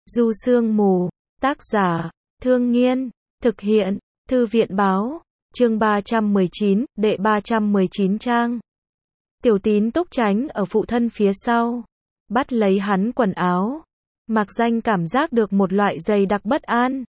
Du Sương Mù, tác giả, Thương Nghiên, thực hiện, Thư viện Báo, chương 319, đệ 319 trang. Tiểu Tín Túc tránh ở phụ thân phía sau, bắt lấy hắn quần áo. Mạc Danh cảm giác được một loại dày đặc bất an,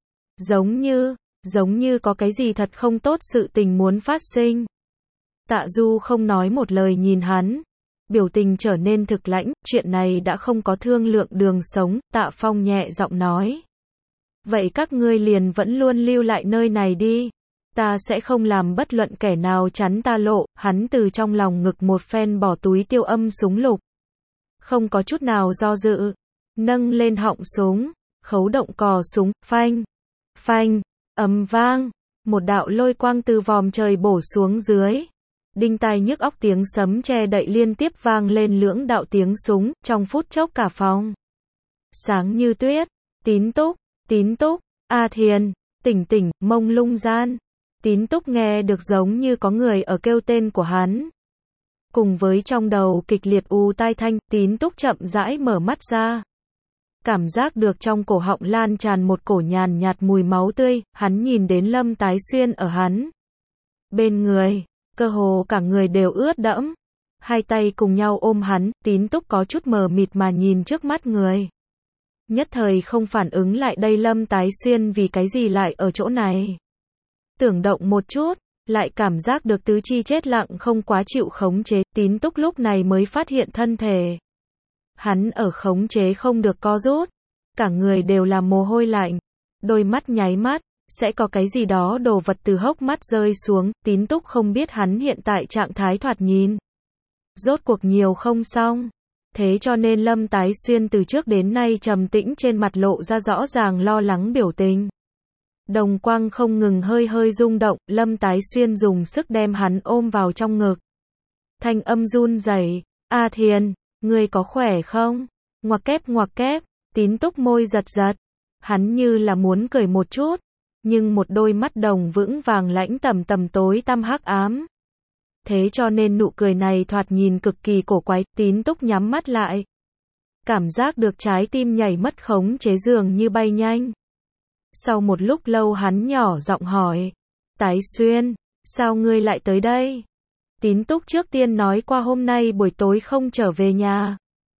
giống như có cái gì thật không tốt sự tình muốn phát sinh. Tạ Du không nói một lời nhìn hắn, biểu tình trở nên thực lãnh, chuyện này đã không có thương lượng đường sống, Tạ Phong nhẹ giọng nói. Vậy các ngươi liền vẫn luôn lưu lại nơi này đi, ta sẽ không làm bất luận kẻ nào chắn ta lộ. Hắn từ trong lòng ngực một phen bỏ túi tiêu âm súng lục, không có chút nào do dự, nâng lên họng súng, khấu động cò súng, phanh, phanh, ầm vang, một đạo lôi quang từ vòm trời bổ xuống dưới. Đinh tai nhức óc tiếng sấm che đậy liên tiếp vang lên lưỡng đạo tiếng súng, trong phút chốc cả phòng sáng như tuyết. Tín Túc, A Thiền, tỉnh, mông lung gian. Tín Túc nghe được giống như có người ở kêu tên của hắn. Cùng với trong đầu kịch liệt ù tai thanh, Tín Túc chậm rãi mở mắt ra. Cảm giác được trong cổ họng lan tràn một cổ nhàn nhạt mùi máu tươi, hắn nhìn đến Lâm Tái Xuyên ở hắn bên người, cơ hồ cả người đều ướt đẫm. Hai tay cùng nhau ôm hắn, Tín Túc có chút mờ mịt mà nhìn trước mắt người. Nhất thời không phản ứng lại đây Lâm Tái Xuyên vì cái gì lại ở chỗ này. Tưởng động một chút, lại cảm giác được tứ chi chết lặng không quá chịu khống chế, Tín Túc lúc này mới phát hiện thân thể hắn ở khống chế không được co rút, cả người đều là mồ hôi lạnh, đôi mắt nháy mắt, sẽ có cái gì đó đồ vật từ hốc mắt rơi xuống. Tín Túc không biết hắn hiện tại trạng thái thoạt nhìn rốt cuộc nhiều không xong, thế cho nên Lâm Tái Xuyên từ trước đến nay trầm tĩnh trên mặt lộ ra rõ ràng lo lắng biểu tình. Đồng quang không ngừng hơi rung động, Lâm Tái Xuyên dùng sức đem hắn ôm vào trong ngực. Thanh âm run rẩy, A Thiền, ngươi có khỏe không? Ngoặc kép, Tín Túc môi giật, hắn như là muốn cười một chút, nhưng một đôi mắt đồng vững vàng lãnh tầm tối tăm hắc ám. Thế cho nên nụ cười này thoạt nhìn cực kỳ cổ quái. Tín Túc nhắm mắt lại, cảm giác được trái tim nhảy mất khống chế dường như bay nhanh. Sau một lúc lâu hắn nhỏ giọng hỏi, Tái Xuyên, sao ngươi lại tới đây? Tín Túc trước tiên nói qua hôm nay buổi tối không trở về nhà.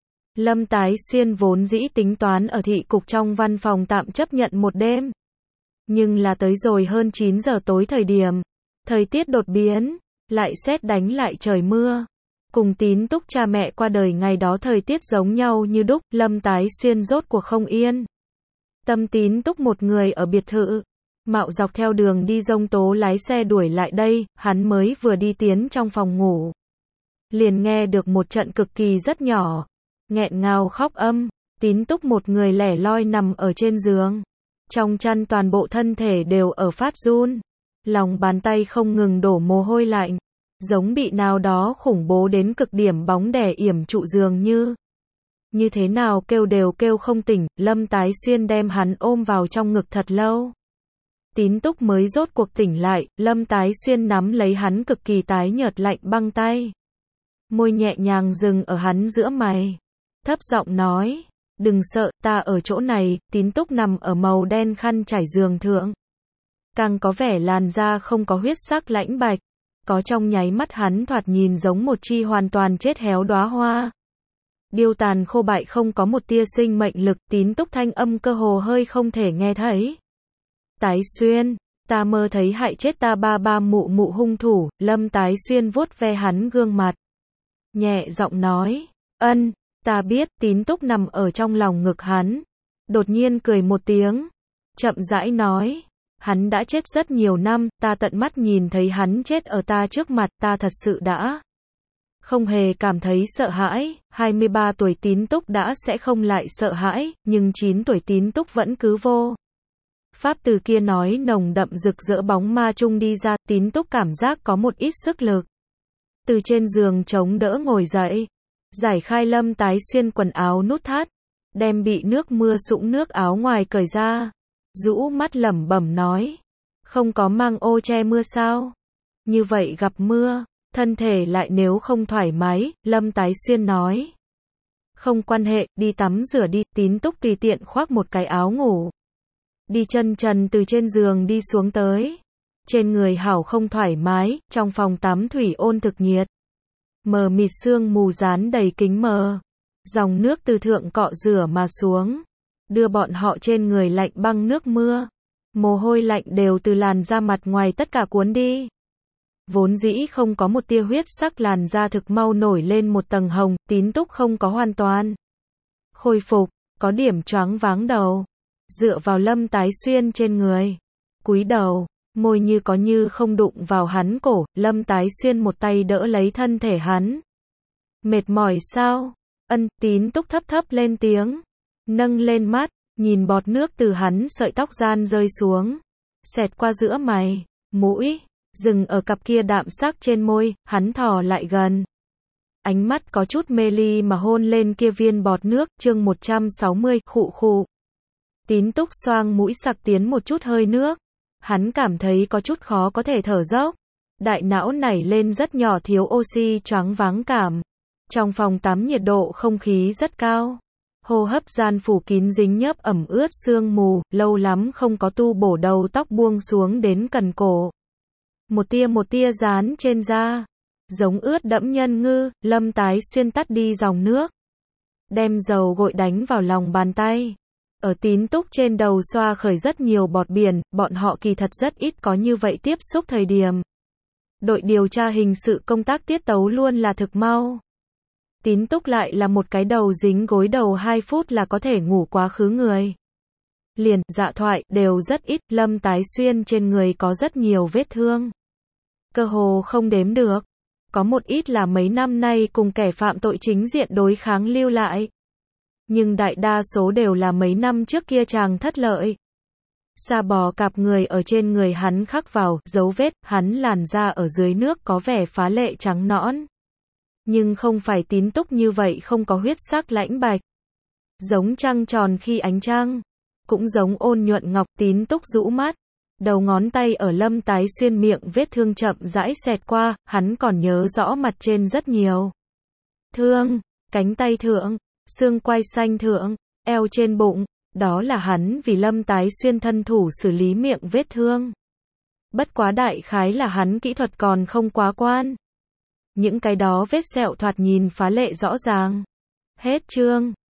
Lâm Tái Xuyên vốn dĩ tính toán ở thị cục trong văn phòng tạm chấp nhận một đêm. Nhưng là tới rồi hơn 9 giờ tối thời điểm, thời tiết đột biến, lại sét đánh lại trời mưa. Cùng Tín Túc cha mẹ qua đời ngày đó thời tiết giống nhau như đúc, Lâm Tái Xuyên rốt cuộc không yên tâm. Tín Túc một người ở biệt thự, mạo dọc theo đường đi Dông Tố lái xe đuổi lại đây, hắn mới vừa đi tiến trong phòng ngủ, liền nghe được một trận cực kỳ rất nhỏ, nghẹn ngào khóc âm. Tín Túc một người lẻ loi nằm ở trên giường, trong chăn toàn bộ thân thể đều ở phát run, lòng bàn tay không ngừng đổ mồ hôi lạnh, giống bị nào đó khủng bố đến cực điểm bóng đè yểm trụ dường như thế nào kêu đều kêu không tỉnh. Lâm Tái Xuyên đem hắn ôm vào trong ngực thật lâu, Tín Túc mới rốt cuộc tỉnh lại. Lâm Tái Xuyên nắm lấy hắn cực kỳ tái nhợt lạnh băng tay, môi nhẹ nhàng dừng ở hắn giữa mày, thấp giọng nói, đừng sợ, ta ở chỗ này. Tín Túc nằm ở màu đen khăn trải giường thượng, càng có vẻ làn da không có huyết sắc lãnh bạch, có trong nháy mắt hắn thoạt nhìn giống một chi hoàn toàn chết héo đóa hoa, điêu tàn khô bại không có một tia sinh mệnh lực. Tín Túc thanh âm cơ hồ hơi không thể nghe thấy, Tái Xuyên, ta mơ thấy hại chết ta ba mụ hung thủ. Lâm Tái Xuyên vuốt ve hắn gương mặt, nhẹ giọng nói, ân, ta biết. Tín Túc nằm ở trong lòng ngực hắn, đột nhiên cười một tiếng, chậm rãi nói, hắn đã chết rất nhiều năm, ta tận mắt nhìn thấy hắn chết ở ta trước mặt, ta thật sự đã không hề cảm thấy sợ hãi. 23 tuổi Tín Túc đã sẽ không lại sợ hãi, nhưng 9 tuổi Tín Túc vẫn cứ vô pháp từ kia nói nồng đậm rực rỡ bóng ma chung đi ra. Tín Túc cảm giác có một ít sức lực, từ trên giường chống đỡ ngồi dậy, giải khai Lâm Tái Xuyên quần áo nút thắt, đem bị nước mưa sũng nước áo ngoài cởi ra, rũ mắt lẩm bẩm nói, không có mang ô che mưa sao? Như vậy gặp mưa, thân thể lại nếu không thoải mái. Lâm Tái Xuyên nói, Không quan hệ, đi tắm rửa đi, Tín Túc tùy tiện khoác một cái áo ngủ. Đi chân trần từ trên giường đi xuống tới. Trên người hảo không thoải mái, trong phòng tắm thủy ôn thực nhiệt. Mờ mịt sương mù dán đầy kính mờ. Dòng nước từ thượng cọ rửa mà xuống. Đưa bọn họ trên người lạnh băng nước mưa. Mồ hôi lạnh đều từ làn da mặt ngoài tất cả cuốn đi. Vốn dĩ không có một tia huyết sắc làn da thực mau nổi lên một tầng hồng, Tín Túc không có hoàn toàn khôi phục, có điểm choáng váng đầu. Dựa vào Lâm Tái Xuyên trên người. Cúi đầu, môi như có như không đụng vào hắn cổ, Lâm Tái Xuyên một tay đỡ lấy thân thể hắn. Mệt mỏi sao? Tín Túc thấp thấp lên tiếng. Nâng lên mắt, nhìn bọt nước từ hắn sợi tóc gian rơi xuống. Xẹt qua giữa mày, mũi, dừng ở cặp kia đạm sắc trên môi, hắn thò lại gần. Ánh mắt có chút mê ly mà hôn lên kia viên bọt nước, chương 160, khụ khụ. Tín Túc xoang mũi sặc tiến một chút hơi nước. Hắn cảm thấy có chút khó có thể thở dốc. Đại não nảy lên rất nhỏ thiếu oxy choáng váng cảm. Trong phòng tắm nhiệt độ không khí rất cao. Hô hấp gian phủ kín dính nhớp ẩm ướt sương mù, lâu lắm không có tu bổ đầu tóc buông xuống đến cần cổ. Một tia dán trên da. Giống ướt đẫm nhân ngư, Lâm Tái Xuyên tắt đi dòng nước. Đem dầu gội đánh vào lòng bàn tay. Ở Tín Túc trên đầu xoa khởi rất nhiều bọt biển, bọn họ kỳ thật rất ít có như vậy tiếp xúc thời điểm. Đội điều tra hình sự công tác tiết tấu luôn là thực mau. Tín Túc lại là một cái đầu dính gối đầu 2 phút là có thể ngủ quá khứ người. Liền, dạ thoại, đều rất ít, Lâm Tái Xuyên trên người có rất nhiều vết thương. Cơ hồ không đếm được. Có một ít là mấy năm nay cùng kẻ phạm tội chính diện đối kháng lưu lại. Nhưng đại đa số đều là mấy năm trước kia chàng thất lợi. Sa bò cạp người ở trên người hắn khắc vào, dấu vết, hắn làn da ở dưới nước có vẻ phá lệ trắng nõn. Nhưng không phải Tín Túc như vậy không có huyết sắc lãnh bạch. Giống trăng tròn khi ánh trăng. Cũng giống ôn nhuận ngọc. Tín Túc rũ mắt. Đầu ngón tay ở Lâm Tái Xuyên miệng vết thương chậm rãi xẹt qua, hắn còn nhớ rõ mặt trên rất nhiều thương, cánh tay thượng, xương quai xanh thượng, eo trên bụng, đó là hắn vì Lâm Tái Xuyên thân thủ xử lý miệng vết thương. Bất quá đại khái là hắn kỹ thuật còn không quá quan. Những cái đó vết sẹo thoạt nhìn phá lệ rõ ràng. Hết chương.